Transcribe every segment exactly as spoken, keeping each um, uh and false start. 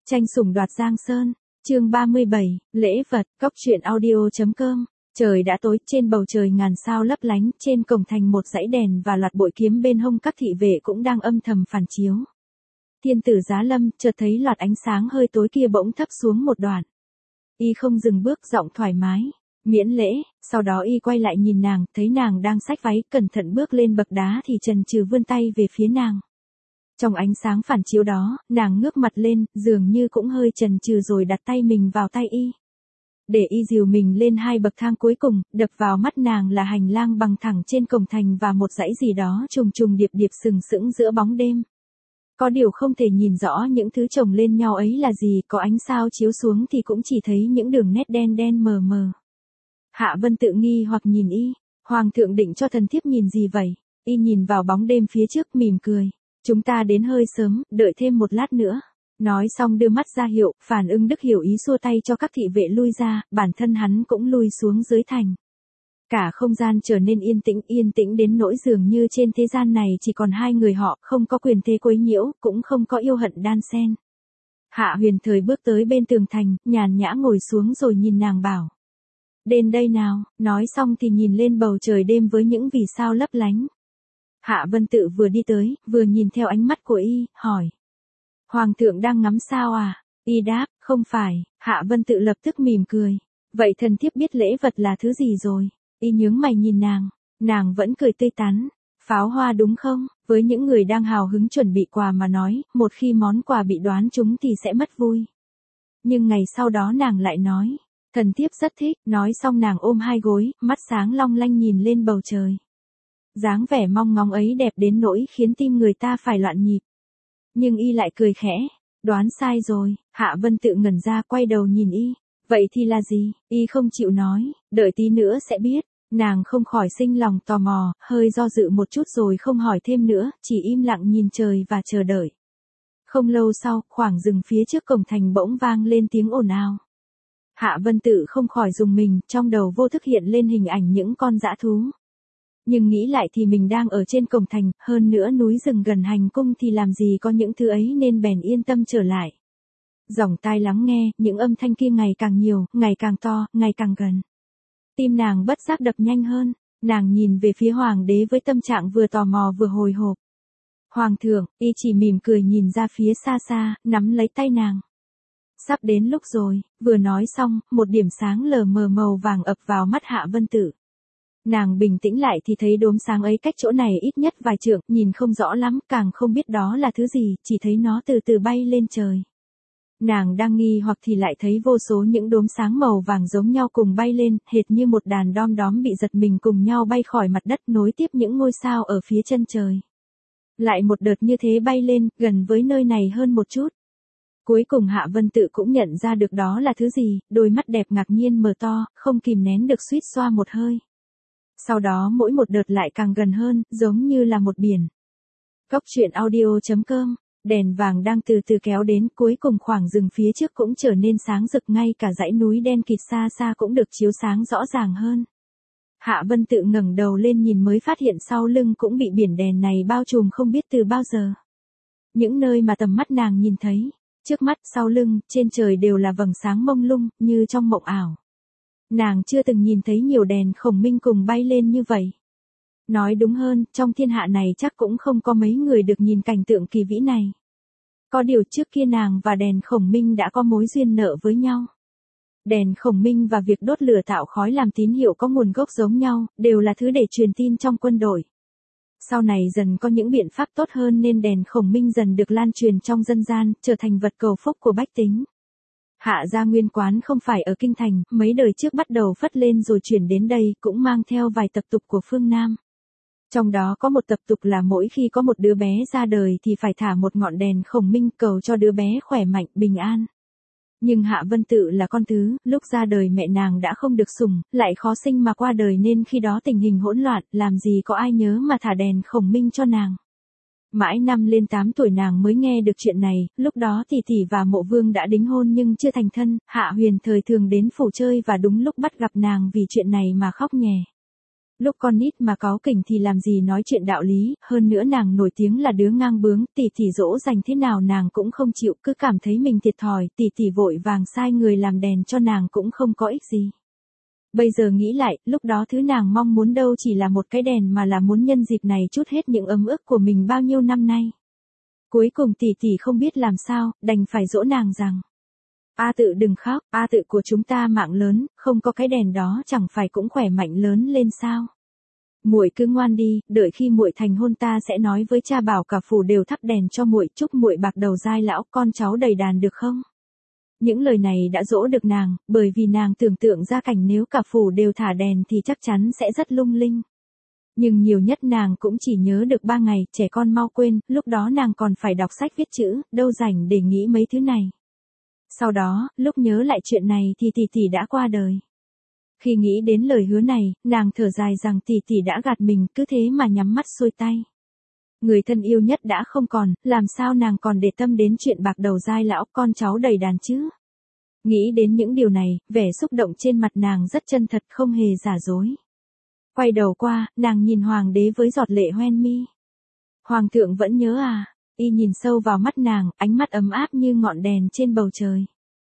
Tranh sủng đoạt Giang Sơn, chương ba mươi bảy, lễ vật, cóc truyện audio chấm com. Trời đã tối, trên bầu trời ngàn sao lấp lánh, trên cổng thành một dãy đèn và loạt bội kiếm bên hông các thị vệ cũng đang âm thầm phản chiếu. Thiên tử Giá Lâm chợt thấy loạt ánh sáng hơi tối kia bỗng thấp xuống một đoạn. Y không dừng bước, giọng thoải mái, miễn lễ. Sau đó y quay lại nhìn nàng, thấy nàng đang xách váy, cẩn thận bước lên bậc đá thì chần chừ vươn tay về phía nàng. Trong ánh sáng phản chiếu đó, nàng ngước mặt lên, dường như cũng hơi chần chừ rồi đặt tay mình vào tay y. Để y dìu mình lên hai bậc thang cuối cùng, đập vào mắt nàng là hành lang bằng thẳng trên cổng thành và một dãy gì đó trùng trùng điệp điệp sừng sững giữa bóng đêm. Có điều không thể nhìn rõ những thứ chồng lên nhau ấy là gì, có ánh sao chiếu xuống thì cũng chỉ thấy những đường nét đen đen mờ mờ. Hạ Vân tự nghi hoặc nhìn y, Hoàng thượng định cho thần thiếp nhìn gì vậy? Y nhìn vào bóng đêm phía trước mỉm cười. Chúng ta đến hơi sớm, đợi thêm một lát nữa. Nói xong đưa mắt ra hiệu, Phàn Ưng Đức hiểu ý xua tay cho các thị vệ lui ra, bản thân hắn cũng lui xuống dưới thành. Cả không gian trở nên yên tĩnh, yên tĩnh đến nỗi dường như trên thế gian này chỉ còn hai người họ, không có quyền thế quấy nhiễu, cũng không có yêu hận đan xen. Hạ Huyền Thời bước tới bên tường thành, nhàn nhã ngồi xuống rồi nhìn nàng bảo. Đến đây nào, nói xong thì nhìn lên bầu trời đêm với những vì sao lấp lánh. Hạ Vân Tự vừa đi tới, vừa nhìn theo ánh mắt của y, hỏi. Hoàng thượng đang ngắm sao à? Y đáp, không phải. Hạ Vân Tự lập tức mỉm cười. Vậy thần thiếp biết lễ vật là thứ gì rồi? Y nhướng mày nhìn nàng, nàng vẫn cười tươi tắn. Pháo hoa đúng không? Với những người đang hào hứng chuẩn bị quà mà nói, một khi món quà bị đoán trúng thì sẽ mất vui. Nhưng ngày sau đó nàng lại nói, thần thiếp rất thích. Nói xong nàng ôm hai gối, mắt sáng long lanh nhìn lên bầu trời. Dáng vẻ mong ngóng ấy đẹp đến nỗi khiến tim người ta phải loạn nhịp. Nhưng y lại cười khẽ, đoán sai rồi. Hạ Vân Tự ngẩn ra, quay đầu nhìn y. Vậy thì là gì? Y không chịu nói, đợi tí nữa sẽ biết. Nàng không khỏi sinh lòng tò mò, hơi do dự một chút rồi không hỏi thêm nữa, chỉ im lặng nhìn trời và chờ đợi. Không lâu sau, khoảng rừng phía trước cổng thành bỗng vang lên tiếng ồn ào. Hạ Vân Tự không khỏi rùng mình, trong đầu vô thức hiện lên hình ảnh những con dã thú. Nhưng nghĩ lại thì mình đang ở trên cổng thành, hơn nữa núi rừng gần hành cung thì làm gì có những thứ ấy nên bèn yên tâm trở lại. Dòng tai lắng nghe, những âm thanh kia ngày càng nhiều, ngày càng to, ngày càng gần. Tim nàng bất giác đập nhanh hơn, nàng nhìn về phía hoàng đế với tâm trạng vừa tò mò vừa hồi hộp. Hoàng thượng, y chỉ mỉm cười nhìn ra phía xa xa, nắm lấy tay nàng. Sắp đến lúc rồi, vừa nói xong, một điểm sáng lờ mờ màu vàng ập vào mắt Hạ Vân Tự. Nàng bình tĩnh lại thì thấy đốm sáng ấy cách chỗ này ít nhất vài trượng, nhìn không rõ lắm, càng không biết đó là thứ gì, chỉ thấy nó từ từ bay lên trời. Nàng đang nghi hoặc thì lại thấy vô số những đốm sáng màu vàng giống nhau cùng bay lên, hệt như một đàn đom đóm bị giật mình cùng nhau bay khỏi mặt đất nối tiếp những ngôi sao ở phía chân trời. Lại một đợt như thế bay lên, gần với nơi này hơn một chút. Cuối cùng Hạ Vân Tự cũng nhận ra được đó là thứ gì, đôi mắt đẹp ngạc nhiên mở to, không kìm nén được suýt xoa một hơi. Sau đó mỗi một đợt lại càng gần hơn, giống như là một biển. Cóc truyện audio chấm com, đèn vàng đang từ từ kéo đến, cuối cùng khoảng rừng phía trước cũng trở nên sáng rực, ngay cả dãy núi đen kịt xa xa cũng được chiếu sáng rõ ràng hơn. Hạ Vân Tự ngẩng đầu lên nhìn mới phát hiện sau lưng cũng bị biển đèn này bao trùm không biết từ bao giờ. Những nơi mà tầm mắt nàng nhìn thấy, trước mắt, sau lưng, trên trời đều là vầng sáng mông lung, như trong mộng ảo. Nàng chưa từng nhìn thấy nhiều đèn khổng minh cùng bay lên như vậy. Nói đúng hơn, trong thiên hạ này chắc cũng không có mấy người được nhìn cảnh tượng kỳ vĩ này. Có điều trước kia nàng và đèn khổng minh đã có mối duyên nợ với nhau. Đèn khổng minh và việc đốt lửa tạo khói làm tín hiệu có nguồn gốc giống nhau, đều là thứ để truyền tin trong quân đội. Sau này dần có những biện pháp tốt hơn nên đèn khổng minh dần được lan truyền trong dân gian, trở thành vật cầu phúc của bách tính. Hạ gia nguyên quán không phải ở kinh thành, mấy đời trước bắt đầu phất lên rồi chuyển đến đây, cũng mang theo vài tập tục của phương Nam. Trong đó có một tập tục là mỗi khi có một đứa bé ra đời thì phải thả một ngọn đèn khổng minh cầu cho đứa bé khỏe mạnh, bình an. Nhưng Hạ Vân Tự là con thứ, lúc ra đời mẹ nàng đã không được sủng, lại khó sinh mà qua đời nên khi đó tình hình hỗn loạn, làm gì có ai nhớ mà thả đèn khổng minh cho nàng. Mãi năm lên tám tuổi nàng mới nghe được chuyện này, lúc đó tỷ tỷ và Mộ Vương đã đính hôn nhưng chưa thành thân, Hạ Huyền Thời thường đến phủ chơi và đúng lúc bắt gặp nàng vì chuyện này mà khóc nhè. Lúc con nít mà cáu kỉnh thì làm gì nói chuyện đạo lý, hơn nữa nàng nổi tiếng là đứa ngang bướng, tỷ tỷ dỗ dành thế nào nàng cũng không chịu, cứ cảm thấy mình thiệt thòi, tỷ tỷ vội vàng sai người làm đèn cho nàng cũng không có ích gì. Bây giờ nghĩ lại, lúc đó thứ nàng mong muốn đâu chỉ là một cái đèn mà là muốn nhân dịp này trút hết những ấm ức của mình bao nhiêu năm nay. Cuối cùng tỷ tỷ không biết làm sao, đành phải dỗ nàng rằng: A tự đừng khóc, A tự của chúng ta mạng lớn, không có cái đèn đó chẳng phải cũng khỏe mạnh lớn lên sao? Muội cứ ngoan đi, đợi khi muội thành hôn ta sẽ nói với cha bảo cả phủ đều thắp đèn cho muội, chúc muội bạc đầu dai lão, con cháu đầy đàn được không? Những lời này đã dỗ được nàng, bởi vì nàng tưởng tượng ra cảnh nếu cả phủ đều thả đèn thì chắc chắn sẽ rất lung linh. Nhưng nhiều nhất nàng cũng chỉ nhớ được ba ngày, trẻ con mau quên, lúc đó nàng còn phải đọc sách viết chữ, đâu rảnh để nghĩ mấy thứ này. Sau đó, lúc nhớ lại chuyện này thì tỷ tỷ đã qua đời. Khi nghĩ đến lời hứa này, nàng thở dài rằng tỷ tỷ đã gạt mình, cứ thế mà nhắm mắt xuôi tay. Người thân yêu nhất đã không còn, làm sao nàng còn để tâm đến chuyện bạc đầu dai lão, con cháu đầy đàn chứ? Nghĩ đến những điều này, vẻ xúc động trên mặt nàng rất chân thật, không hề giả dối. Quay đầu qua, nàng nhìn hoàng đế với giọt lệ hoen mi. Hoàng thượng vẫn nhớ à? Y nhìn sâu vào mắt nàng, ánh mắt ấm áp như ngọn đèn trên bầu trời.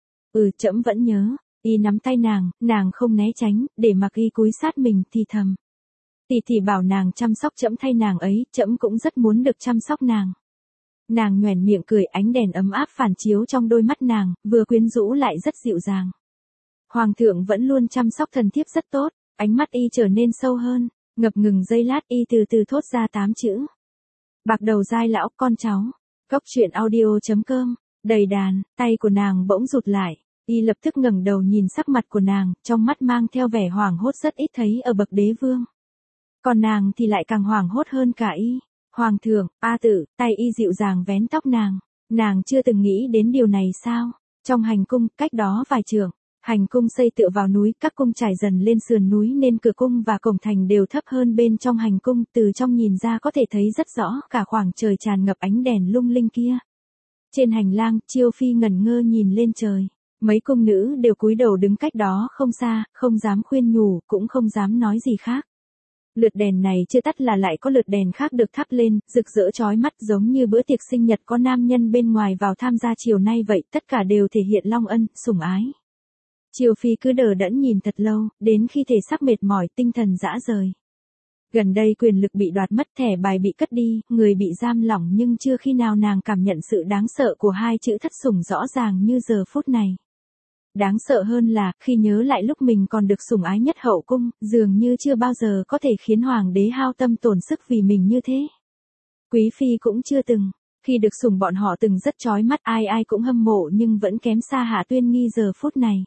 Ừ, trẫm vẫn nhớ. Y nắm tay nàng, nàng không né tránh, để mặc y cúi sát mình thì thầm. Tỷ tỷ bảo nàng chăm sóc trẫm thay nàng ấy, trẫm cũng rất muốn được chăm sóc nàng. Nàng nhoẻn miệng cười, ánh đèn ấm áp phản chiếu trong đôi mắt nàng, vừa quyến rũ lại rất dịu dàng. Hoàng thượng vẫn luôn chăm sóc thần thiếp rất tốt, ánh mắt y trở nên sâu hơn, ngập ngừng giây lát y từ từ thốt ra tám chữ. Bạc đầu dai lão, con cháu. Cốc truyện audio chấm com, đầy đàn, tay của nàng bỗng rụt lại. Y lập tức ngẩng đầu nhìn sắc mặt của nàng, trong mắt mang theo vẻ hoảng hốt rất ít thấy ở bậc đế vương. Còn nàng thì lại càng hoảng hốt hơn cả y. Hoàng thượng, A tự, tay y dịu dàng vén tóc nàng. Nàng chưa từng nghĩ đến điều này sao? Trong hành cung, cách đó vài trượng, hành cung xây tựa vào núi, các cung trải dần lên sườn núi nên cửa cung và cổng thành đều thấp hơn bên trong hành cung, từ trong nhìn ra có thể thấy rất rõ cả khoảng trời tràn ngập ánh đèn lung linh kia. Trên hành lang, Chiêu Phi ngẩn ngơ nhìn lên trời. Mấy cung nữ đều cúi đầu đứng cách đó không xa, không dám khuyên nhủ, cũng không dám nói gì khác. Lượt đèn này chưa tắt là lại có lượt đèn khác được thắp lên, rực rỡ chói mắt giống như bữa tiệc sinh nhật có nam nhân bên ngoài vào tham gia chiều nay vậy, tất cả đều thể hiện long ân, sủng ái. Chiêu Phi cứ đờ đẫn nhìn thật lâu, đến khi thể xác mệt mỏi, tinh thần rã rời. Gần đây quyền lực bị đoạt mất, thẻ bài bị cất đi, người bị giam lỏng, nhưng chưa khi nào nàng cảm nhận sự đáng sợ của hai chữ thất sủng rõ ràng như giờ phút này. Đáng sợ hơn là, khi nhớ lại lúc mình còn được sủng ái nhất hậu cung, dường như chưa bao giờ có thể khiến hoàng đế hao tâm tổn sức vì mình như thế. Quý phi cũng chưa từng, khi được sủng bọn họ từng rất chói mắt, ai ai cũng hâm mộ nhưng vẫn kém xa Hạ Tuyên Nghi giờ phút này.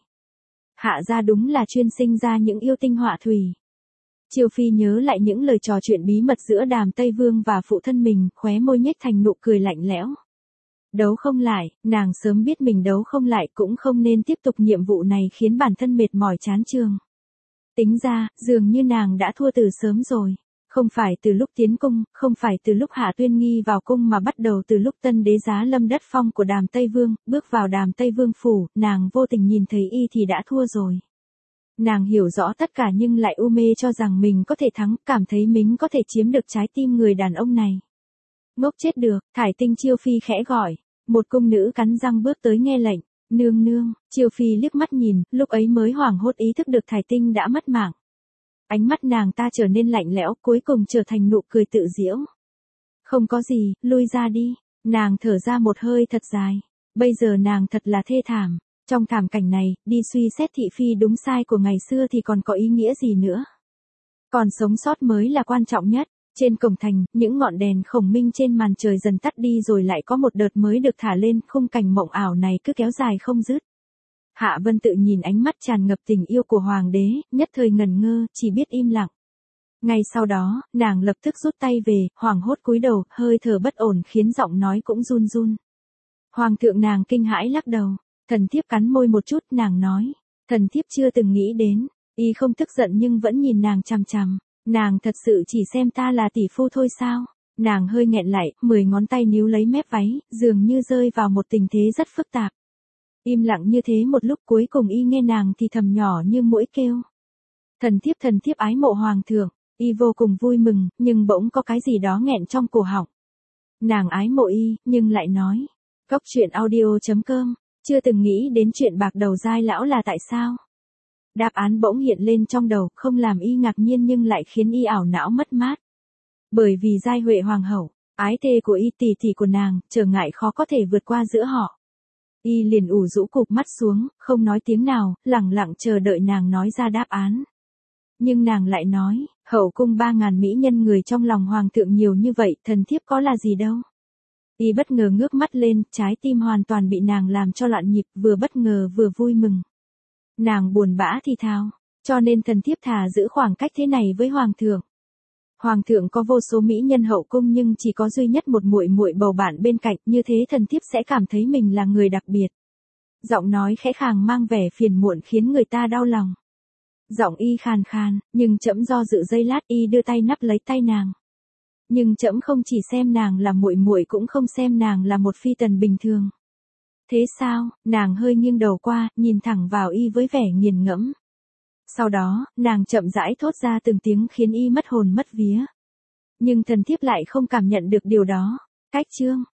Hạ gia đúng là chuyên sinh ra những yêu tinh họa thủy. Chiêu Phi nhớ lại những lời trò chuyện bí mật giữa Đàm Tây Vương và phụ thân mình, khóe môi nhếch thành nụ cười lạnh lẽo. Đấu không lại, nàng sớm biết mình đấu không lại cũng không nên tiếp tục nhiệm vụ này khiến bản thân mệt mỏi chán chường. Tính ra, dường như nàng đã thua từ sớm rồi. Không phải từ lúc tiến cung, không phải từ lúc Hạ Tuyên Nghi vào cung mà bắt đầu từ lúc tân đế giá lâm đất phong của Đàm Tây Vương, bước vào Đàm Tây Vương phủ, nàng vô tình nhìn thấy y thì đã thua rồi. Nàng hiểu rõ tất cả nhưng lại u mê cho rằng mình có thể thắng, cảm thấy mình có thể chiếm được trái tim người đàn ông này. Ngốc chết được, Thải Tinh. Chiêu Phi khẽ gọi. Một cung nữ cắn răng bước tới nghe lệnh. Nương nương. Chiêu Phi liếc mắt nhìn, lúc ấy mới hoảng hốt ý thức được Thải Tinh đã mất mạng. Ánh mắt nàng ta trở nên lạnh lẽo, cuối cùng trở thành nụ cười tự giễu. Không có gì, lui ra đi. Nàng thở ra một hơi thật dài. Bây giờ nàng thật là thê thảm. Trong thảm cảnh này, đi suy xét thị phi đúng sai của ngày xưa thì còn có ý nghĩa gì nữa. Còn sống sót mới là quan trọng nhất. Trên cổng thành, những ngọn đèn khổng minh trên màn trời dần tắt đi rồi lại có một đợt mới được thả lên, khung cảnh mộng ảo này cứ kéo dài không dứt. Hạ Vân Tự nhìn ánh mắt tràn ngập tình yêu của hoàng đế, nhất thời ngẩn ngơ, chỉ biết im lặng. Ngay sau đó, nàng lập tức rút tay về, hoảng hốt cúi đầu, hơi thở bất ổn khiến giọng nói cũng run run. Hoàng thượng. Nàng kinh hãi lắc đầu. Thần thiếp cắn môi một chút, nàng nói. Thần thiếp chưa từng nghĩ đến. Y không tức giận nhưng vẫn nhìn nàng chằm chằm. Nàng thật sự chỉ xem ta là tỷ phu thôi sao? Nàng hơi nghẹn lại, mười ngón tay níu lấy mép váy, dường như rơi vào một tình thế rất phức tạp. Im lặng như thế một lúc, cuối cùng y nghe nàng thì thầm nhỏ như muỗi kêu. Thần thiếp thần thiếp ái mộ hoàng thượng. Y vô cùng vui mừng, nhưng bỗng có cái gì đó nghẹn trong cổ họng. Nàng ái mộ Y, nhưng lại nói. Cốc truyện audio.com, chưa từng nghĩ đến chuyện bạc đầu dai lão là tại sao. Đáp án bỗng hiện lên trong đầu, không làm Y ngạc nhiên nhưng lại khiến Y ảo não mất mát. Bởi vì giai Huệ hoàng hậu, ái thê của Y tỷ tỷ của nàng, trở ngại khó có thể vượt qua giữa họ. Y liền ủ rũ cụp mắt xuống, không nói tiếng nào, lẳng lặng chờ đợi nàng nói ra đáp án. Nhưng nàng lại nói, hậu cung ba ngàn mỹ nhân người trong lòng hoàng thượng nhiều như vậy, thần thiếp có là gì đâu. Y bất ngờ ngước mắt lên, trái tim hoàn toàn bị nàng làm cho loạn nhịp, vừa bất ngờ vừa vui mừng. Nàng buồn bã thì thào, cho nên thần thiếp thà giữ khoảng cách thế này với hoàng thượng. Hoàng thượng có vô số mỹ nhân hậu cung nhưng chỉ có duy nhất một muội muội bầu bạn bên cạnh, như thế thần thiếp sẽ cảm thấy mình là người đặc biệt. Giọng nói khẽ khàng mang vẻ phiền muộn khiến người ta đau lòng. Giọng Y khàn khàn, nhưng trẫm do dự giây lát, Y đưa tay nắp lấy tay nàng. Nhưng trẫm không chỉ xem nàng là muội muội cũng không xem nàng là một phi tần bình thường. Thế sao? Nàng hơi nghiêng đầu qua, nhìn thẳng vào Y với vẻ nghiền ngẫm. Sau đó, nàng chậm rãi thốt ra từng tiếng khiến Y mất hồn mất vía. Nhưng thần thiếp lại không cảm nhận được điều đó. Cách chương